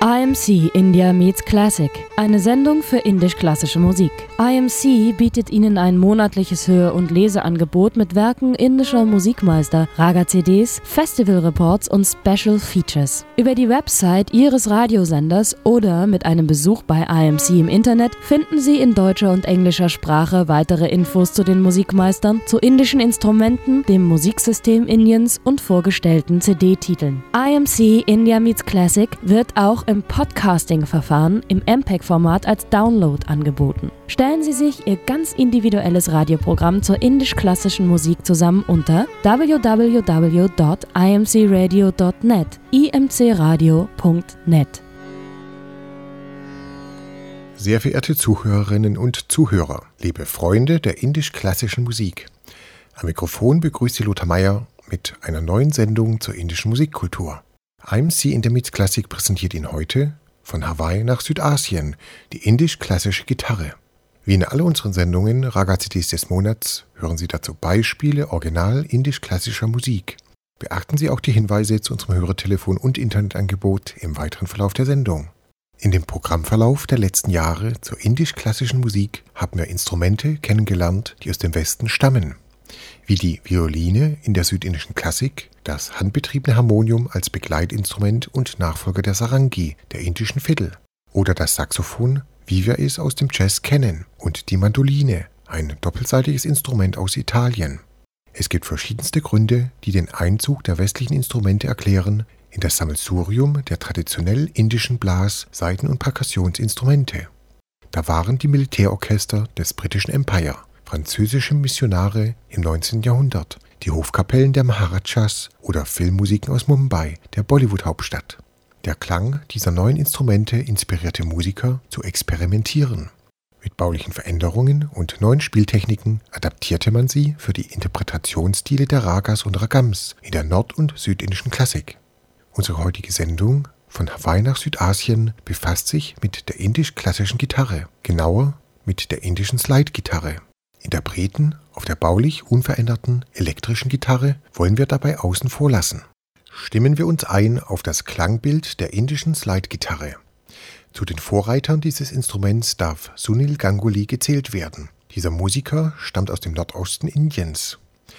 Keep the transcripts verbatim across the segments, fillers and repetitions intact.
I M C India Meets Classic, eine Sendung für indisch-klassische Musik. I M C bietet Ihnen ein monatliches Hör- und Leseangebot mit Werken indischer Musikmeister, Raga-C Ds, Festival-Reports und Special Features. Über die Website Ihres Radiosenders oder mit einem Besuch bei I M C im Internet finden Sie in deutscher und englischer Sprache weitere Infos zu den Musikmeistern, zu indischen Instrumenten, dem Musiksystem Indiens und vorgestellten C D-Titeln. I M C India Meets Classic wird auch im Podcasting-Verfahren im M P E G-Format als Download angeboten. Stellen Sie sich Ihr ganz individuelles Radioprogramm zur indisch-klassischen Musik zusammen unter w w w punkt i m c radio punkt net, i m c radio punkt net. Sehr verehrte Zuhörerinnen und Zuhörer, liebe Freunde der indisch-klassischen Musik. Am Mikrofon begrüßt Sie Lothar Meier mit einer neuen Sendung zur indischen Musikkultur. I M C India Meets Classic präsentiert Ihnen heute von Hawaii nach Südasien die indisch-klassische Gitarre. Wie in all unseren Sendungen Raga-C Ds des Monats hören Sie dazu Beispiele original indisch-klassischer Musik. Beachten Sie auch die Hinweise zu unserem Hörertelefon und Internetangebot im weiteren Verlauf der Sendung. In dem Programmverlauf der letzten Jahre zur indisch-klassischen Musik haben wir Instrumente kennengelernt, die aus dem Westen stammen, wie die Violine in der südindischen Klassik, das handbetriebene Harmonium als Begleitinstrument und Nachfolger der Sarangi, der indischen Fiddle, oder das Saxophon, wie wir es aus dem Jazz kennen, und die Mandoline, ein doppelseitiges Instrument aus Italien. Es gibt verschiedenste Gründe, die den Einzug der westlichen Instrumente erklären in das Sammelsurium der traditionell indischen Blas-, Saiten- und Perkussionsinstrumente. Da waren die Militärorchester des britischen Empire, französische Missionare im neunzehnten Jahrhundert, die Hofkapellen der Maharajas oder Filmmusiken aus Mumbai, der Bollywood-Hauptstadt. Der Klang dieser neuen Instrumente inspirierte Musiker zu experimentieren. Mit baulichen Veränderungen und neuen Spieltechniken adaptierte man sie für die Interpretationsstile der Ragas und Ragams in der nord- und südindischen Klassik. Unsere heutige Sendung von Hawaii nach Südasien befasst sich mit der indisch-klassischen Gitarre, genauer mit der indischen Slide-Gitarre. Interpreten auf der baulich unveränderten elektrischen Gitarre wollen wir dabei außen vor lassen. Stimmen wir uns ein auf das Klangbild der indischen Slide-Gitarre. Zu den Vorreitern dieses Instruments darf Sunil Ganguly gezählt werden. Dieser Musiker stammt aus dem Nordosten Indiens.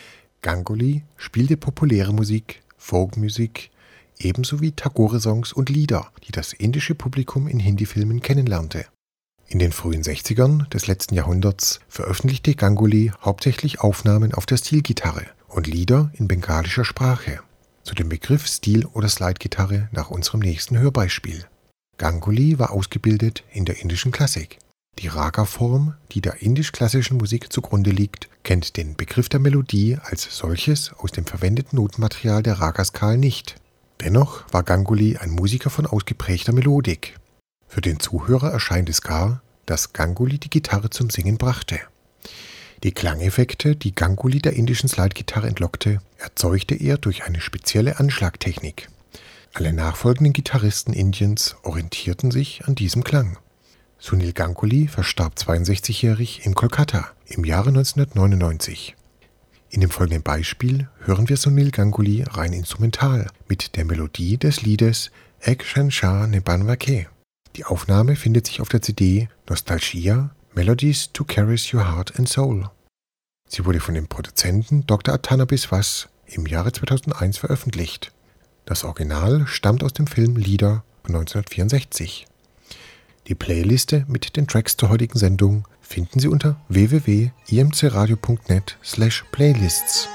Ganguly spielte populäre Musik, Folkmusik, ebenso wie Tagore-Songs und Lieder, die das indische Publikum in Hindi-Filmen kennenlernte. In den frühen sechzigern des letzten Jahrhunderts veröffentlichte Ganguly hauptsächlich Aufnahmen auf der Stilgitarre und Lieder in bengalischer Sprache. Zu dem Begriff Stil- oder Slide-Gitarre nach unserem nächsten Hörbeispiel. Ganguly war ausgebildet in der indischen Klassik. Die Raga-Form, die der indisch-klassischen Musik zugrunde liegt, kennt den Begriff der Melodie als solches aus dem verwendeten Notenmaterial der Ragaskalen nicht. Dennoch war Ganguly ein Musiker von ausgeprägter Melodik. Für den Zuhörer erscheint es gar, dass Ganguly die Gitarre zum Singen brachte. Die Klangeffekte, die Ganguly der indischen Slide-Gitarre entlockte, erzeugte er durch eine spezielle Anschlagtechnik. Alle nachfolgenden Gitarristen Indiens orientierten sich an diesem Klang. Sunil Ganguly verstarb zweiundsechzigjährig in Kolkata im Jahre neunzehnhundertneunundneunzig. In dem folgenden Beispiel hören wir Sunil Ganguly rein instrumental mit der Melodie des Liedes Ek Shanshah Ne Banwake. Die Aufnahme findet sich auf der C D Nostalgia – Melodies to Caress Your Heart and Soul. Sie wurde von dem Produzenten Doktor Atana Biswas im Jahre zweitausendeins veröffentlicht. Das Original stammt aus dem Film Lieder von neunzehnhundertvierundsechzig. Die Playliste mit den Tracks zur heutigen Sendung finden Sie unter w w w punkt i m c radio punkt net slash playlists.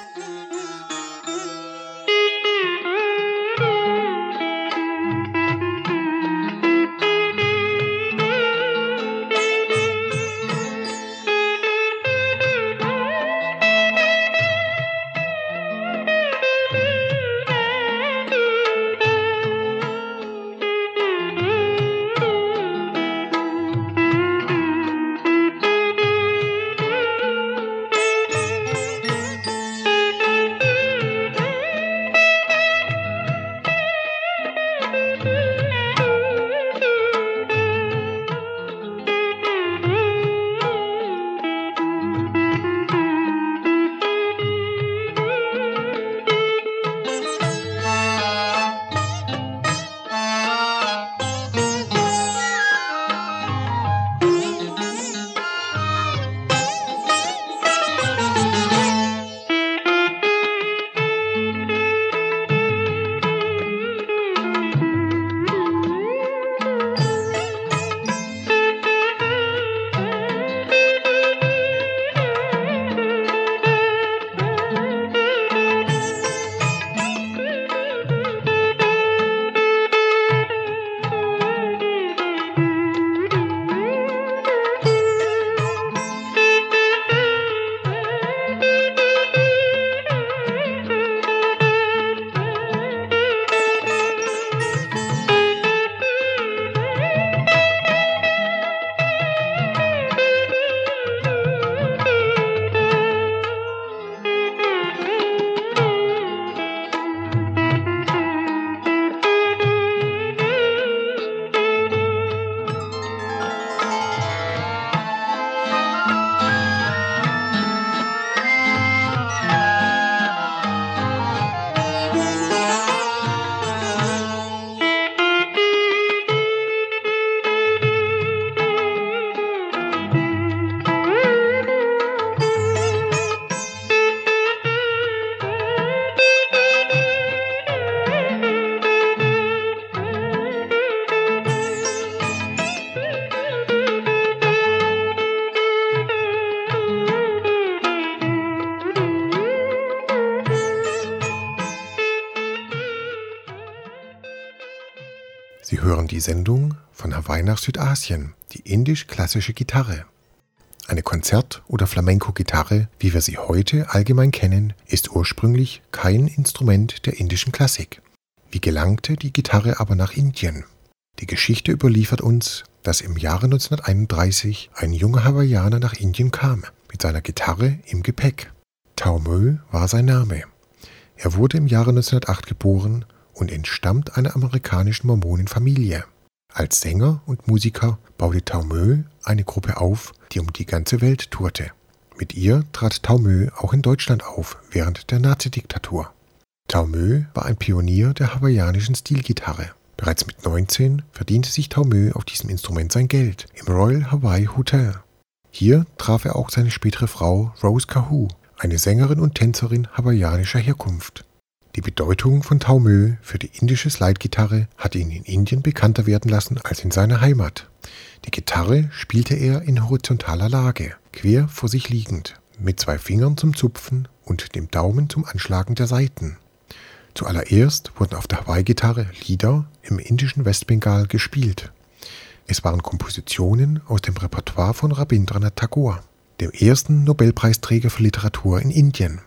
Sie hören die Sendung Von Hawaii nach Südasien, die indisch-klassische Gitarre. Eine Konzert- oder Flamenco-Gitarre, wie wir sie heute allgemein kennen, ist ursprünglich kein Instrument der indischen Klassik. Wie gelangte die Gitarre aber nach Indien? Die Geschichte überliefert uns, dass im Jahre neunzehnhunderteinunddreißig ein junger Hawaiianer nach Indien kam, mit seiner Gitarre im Gepäck. Thao Moe war sein Name. Er wurde im Jahre neunzehnhundertacht geboren und entstammt einer amerikanischen Mormonenfamilie. Als Sänger und Musiker baute Thao Moe eine Gruppe auf, die um die ganze Welt tourte. Mit ihr trat Thao Moe auch in Deutschland auf, während der Nazidiktatur. Thao Moe war ein Pionier der hawaiianischen Stilgitarre. Bereits mit neunzehn verdiente sich Thao Moe auf diesem Instrument sein Geld im Royal Hawaii Hotel. Hier traf er auch seine spätere Frau Rose Kahu, eine Sängerin und Tänzerin hawaiianischer Herkunft. Die Bedeutung von Thao Moe für die indische Slide-Gitarre hat ihn in Indien bekannter werden lassen als in seiner Heimat. Die Gitarre spielte er in horizontaler Lage, quer vor sich liegend, mit zwei Fingern zum Zupfen und dem Daumen zum Anschlagen der Saiten. Zuallererst wurden auf der Hawaii-Gitarre Lieder im indischen Westbengal gespielt. Es waren Kompositionen aus dem Repertoire von Rabindranath Tagore, dem ersten Nobelpreisträger für Literatur in Indien.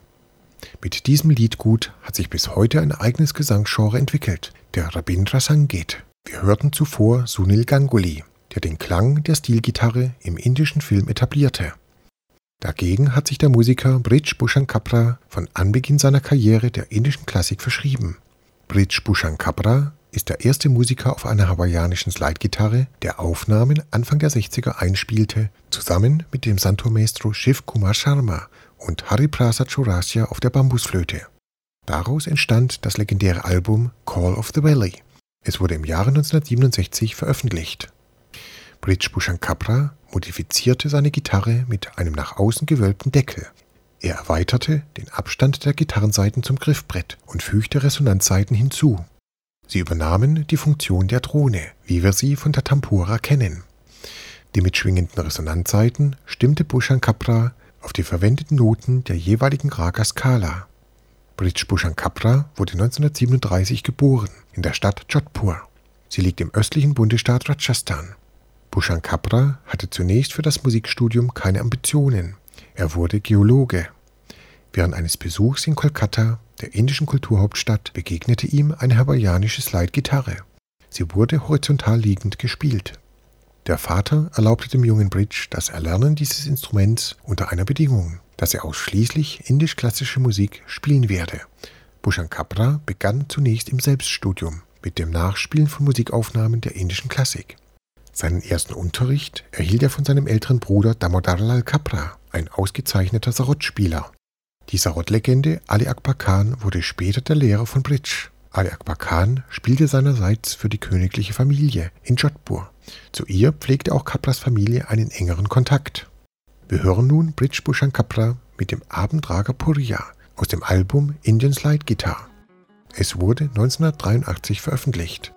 Mit diesem Liedgut hat sich bis heute ein eigenes Gesangsgenre entwickelt, der Rabindra Sangeet. Wir hörten zuvor Sunil Ganguly, der den Klang der Stilgitarre im indischen Film etablierte. Dagegen hat sich der Musiker Brij Bhushan Kapra von Anbeginn seiner Karriere der indischen Klassik verschrieben. Brij Bhushan Kapra ist der erste Musiker auf einer hawaiianischen Slide-Gitarre, der Aufnahmen Anfang der sechziger einspielte, zusammen mit dem Santur-Maestro Shiv Kumar Sharma und Hariprasad Chaurasia auf der Bambusflöte. Daraus entstand das legendäre Album Call of the Valley. Es wurde im Jahre neunzehnhundertsiebenundsechzig veröffentlicht. Brij Bhushan Kapra modifizierte seine Gitarre mit einem nach außen gewölbten Deckel. Er erweiterte den Abstand der Gitarrensaiten zum Griffbrett und fügte Resonanzsaiten hinzu. Sie übernahmen die Funktion der Drohne, wie wir sie von der Tampura kennen. Die mitschwingenden Resonanzsaiten stimmte Bhushan Kapra auf die verwendeten Noten der jeweiligen Raga-Skala. Brij Bhushan Kapra wurde neunzehnhundertsiebenunddreißig geboren in der Stadt Jodhpur. Sie liegt im östlichen Bundesstaat Rajasthan. Bhushan Kapra hatte zunächst für das Musikstudium keine Ambitionen. Er wurde Geologe. Während eines Besuchs in Kolkata, der indischen Kulturhauptstadt, begegnete ihm eine hawaiianische Slide-Gitarre. Sie wurde horizontal liegend gespielt. Der Vater erlaubte dem jungen Brij das Erlernen dieses Instruments unter einer Bedingung, dass er ausschließlich indisch-klassische Musik spielen werde. Bhushan Kapra begann zunächst im Selbststudium mit dem Nachspielen von Musikaufnahmen der indischen Klassik. Seinen ersten Unterricht erhielt er von seinem älteren Bruder Damodarlal Kapra, ein ausgezeichneter Sarod-Spieler. Die Sarod-Legende Ali Akbar Khan wurde später der Lehrer von Brij. Ali Akbar Khan spielte seinerseits für die königliche Familie in Jodhpur. Zu ihr pflegte auch Kapras Familie einen engeren Kontakt. Wir hören nun Brij Bhushan Kapra mit dem Abend-Raga Puriya aus dem Album Indian Slide Guitar. Es wurde neunzehnhundertdreiundachtzig veröffentlicht.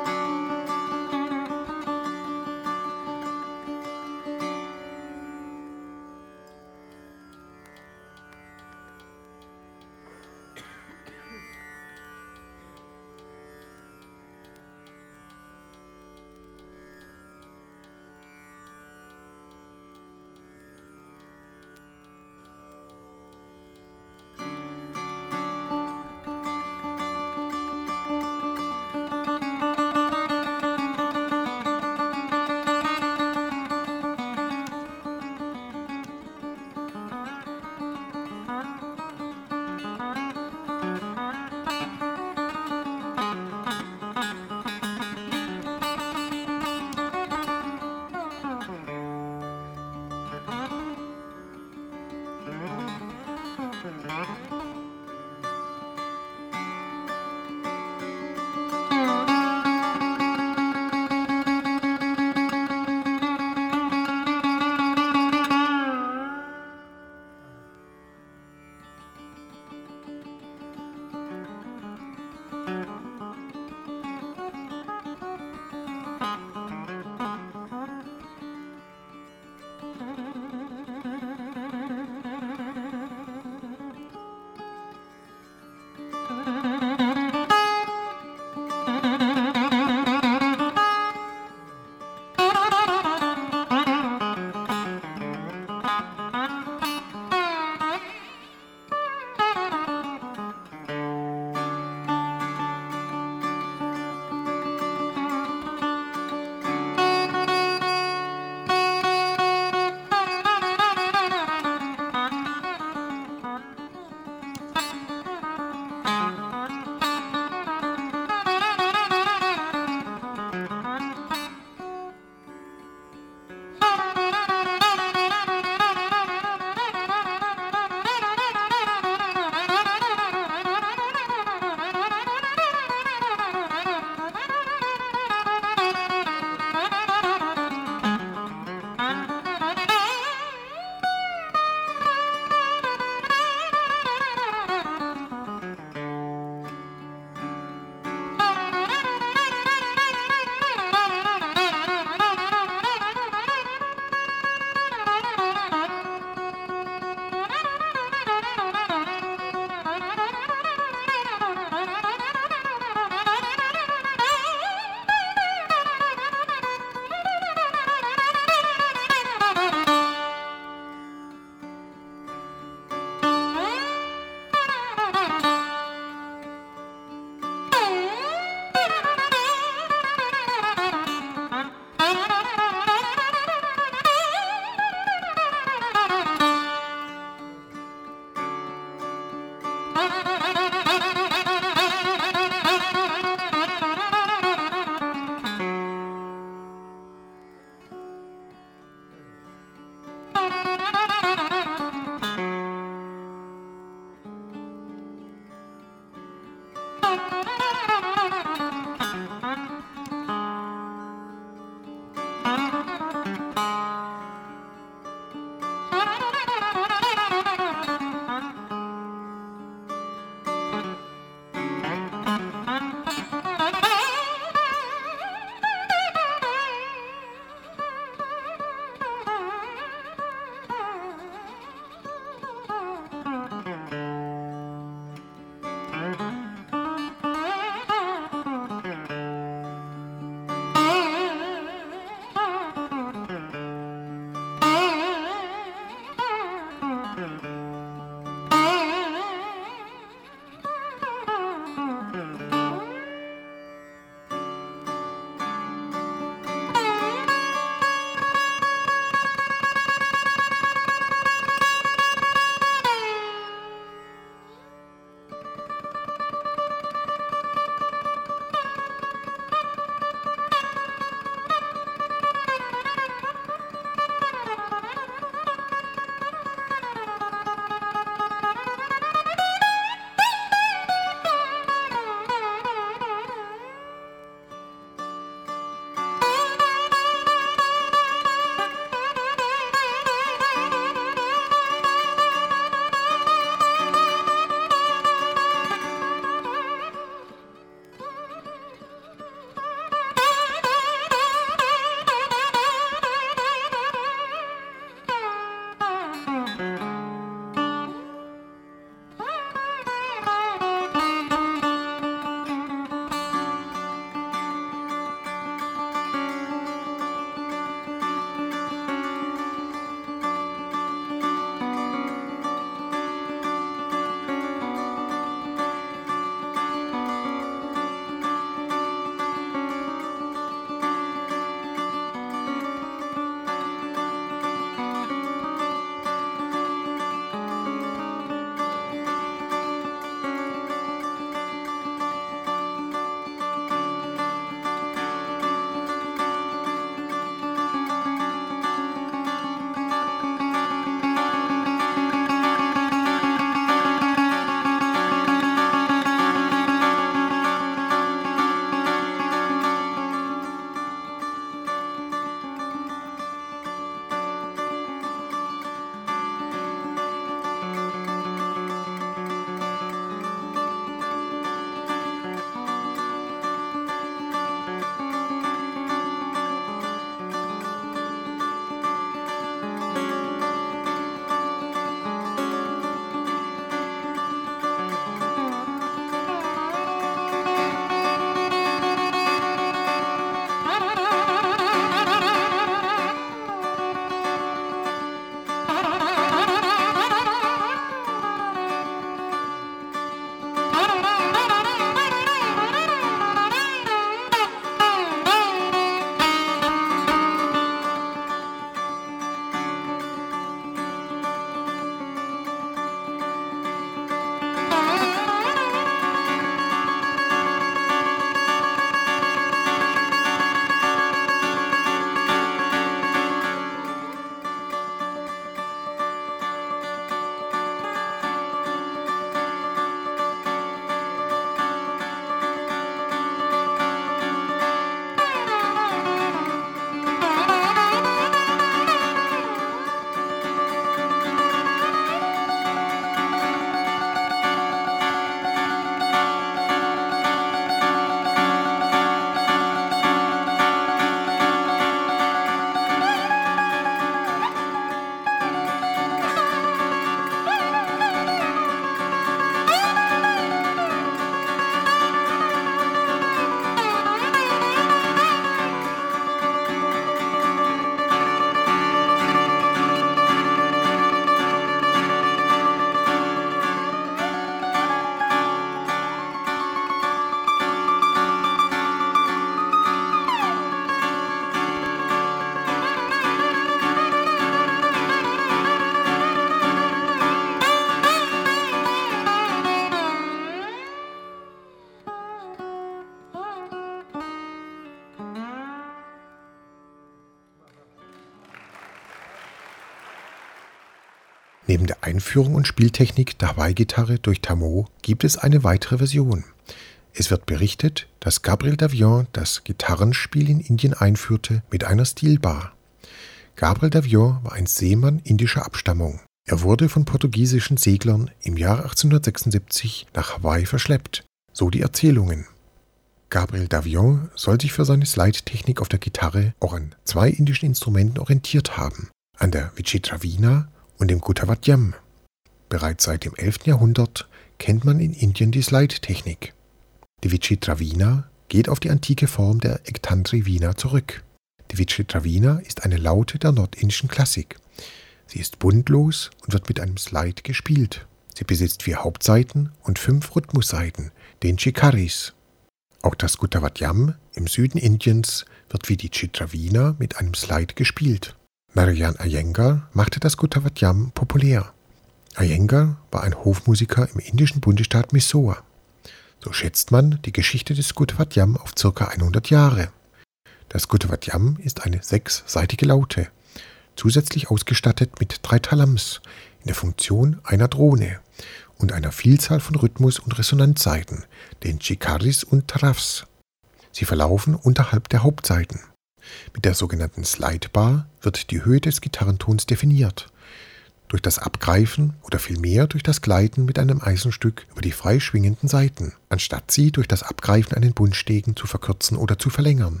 Neben der Einführung und Spieltechnik der Hawaii-Gitarre durch Tamó gibt es eine weitere Version. Es wird berichtet, dass Gabriel Davion das Gitarrenspiel in Indien einführte mit einer Steelbar. Gabriel Davion war ein Seemann indischer Abstammung. Er wurde von portugiesischen Seglern im Jahr achtzehnhundertsechsundsiebzig nach Hawaii verschleppt, so die Erzählungen. Gabriel Davion soll sich für seine Slide-Technik auf der Gitarre auch an zwei indischen Instrumenten orientiert haben, an der Vichitravina und dem Gutavatyam. Bereits seit dem elften Jahrhundert kennt man in Indien die Slide-Technik. Die Vichitravina geht auf die antike Form der Ektantri Veena zurück. Die Vichitravina ist eine Laute der nordindischen Klassik. Sie ist bundlos und wird mit einem Slide gespielt. Sie besitzt vier Hauptsaiten und fünf Rhythmussaiten, den Chikaris. Auch das Gutavatyam im Süden Indiens wird wie die Chitravina mit einem Slide gespielt. Narayan Iyengar machte das Gutavatyam populär. Iyengar war ein Hofmusiker im indischen Bundesstaat Mysore. So schätzt man die Geschichte des Gutavatyam auf ca. hundert Jahre. Das Gutavatyam ist eine sechsseitige Laute, zusätzlich ausgestattet mit drei Talams in der Funktion einer Drohne und einer Vielzahl von Rhythmus- und Resonanzsaiten, den Chikaris und Tarafs. Sie verlaufen unterhalb der Hauptsaiten. Mit der sogenannten Slidebar wird die Höhe des Gitarrentons definiert. Durch das Abgreifen oder vielmehr durch das Gleiten mit einem Eisenstück über die frei schwingenden Saiten, anstatt sie durch das Abgreifen an den Bundstegen zu verkürzen oder zu verlängern.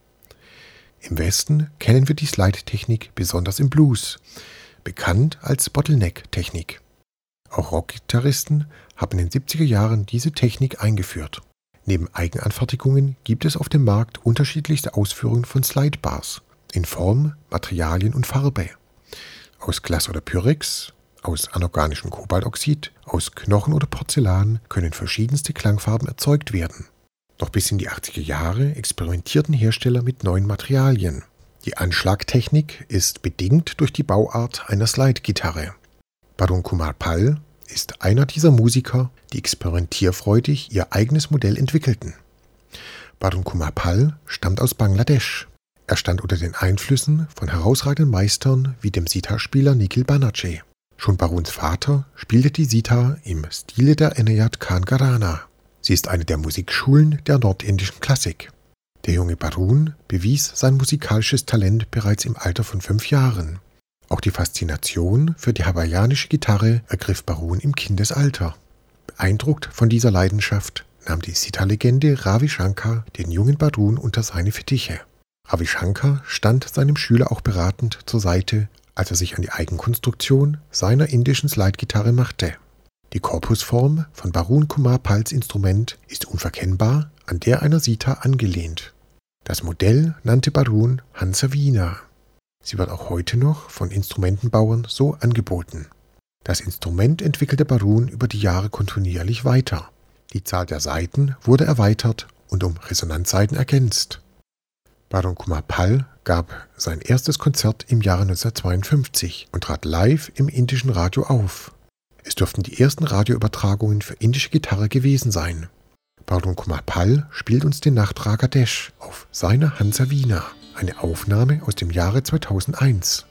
Im Westen kennen wir die Slide-Technik besonders im Blues, bekannt als Bottleneck-Technik. Auch Rockgitarristen haben in den siebziger Jahren diese Technik eingeführt. Neben Eigenanfertigungen gibt es auf dem Markt unterschiedlichste Ausführungen von Slidebars in Form, Materialien und Farbe. Aus Glas oder Pyrex, aus anorganischem Kobaltoxid, aus Knochen oder Porzellan können verschiedenste Klangfarben erzeugt werden. Noch bis in die achtziger Jahre experimentierten Hersteller mit neuen Materialien. Die Anschlagtechnik ist bedingt durch die Bauart einer Slide-Gitarre. Barun Kumar Pal ist einer dieser Musiker, die experimentierfreudig ihr eigenes Modell entwickelten. Barun Kumar Pal stammt aus Bangladesch. Er stand unter den Einflüssen von herausragenden Meistern wie dem Sitar-Spieler Nikhil Banerjee. Schon Baruns Vater spielte die Sitar im Stile der Enayat Khan Gharana. Sie ist eine der Musikschulen der nordindischen Klassik. Der junge Barun bewies sein musikalisches Talent bereits im Alter von fünf Jahren. Auch die Faszination für die hawaiianische Gitarre ergriff Barun im Kindesalter. Beeindruckt von dieser Leidenschaft nahm die Sitar-Legende Ravi Shankar den jungen Barun unter seine Fittiche. Ravi Shankar stand seinem Schüler auch beratend zur Seite, als er sich an die Eigenkonstruktion seiner indischen Slide-Gitarre machte. Die Korpusform von Barun Kumar Pals Instrument ist unverkennbar an der einer Sitar angelehnt. Das Modell nannte Barun Hansa Veena. Sie wird auch heute noch von Instrumentenbauern so angeboten. Das Instrument entwickelte Barun über die Jahre kontinuierlich weiter. Die Zahl der Saiten wurde erweitert und um Resonanzsaiten ergänzt. Barun Kumar Pal gab sein erstes Konzert im Jahre neunzehnhundertzweiundfünfzig und trat live im indischen Radio auf. Es dürften die ersten Radioübertragungen für indische Gitarre gewesen sein. Barun Kumar Pal spielt uns den Nachtrag Gadesh auf seiner Hansa Veena, eine Aufnahme aus dem Jahre zweitausendeins.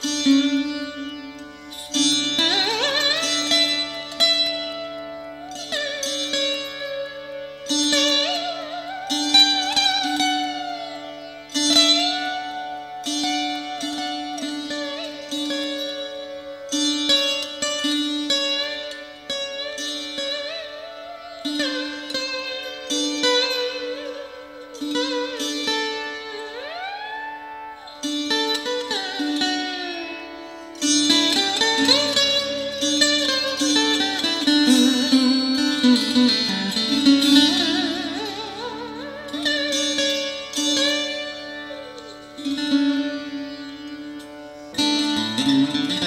Thank you.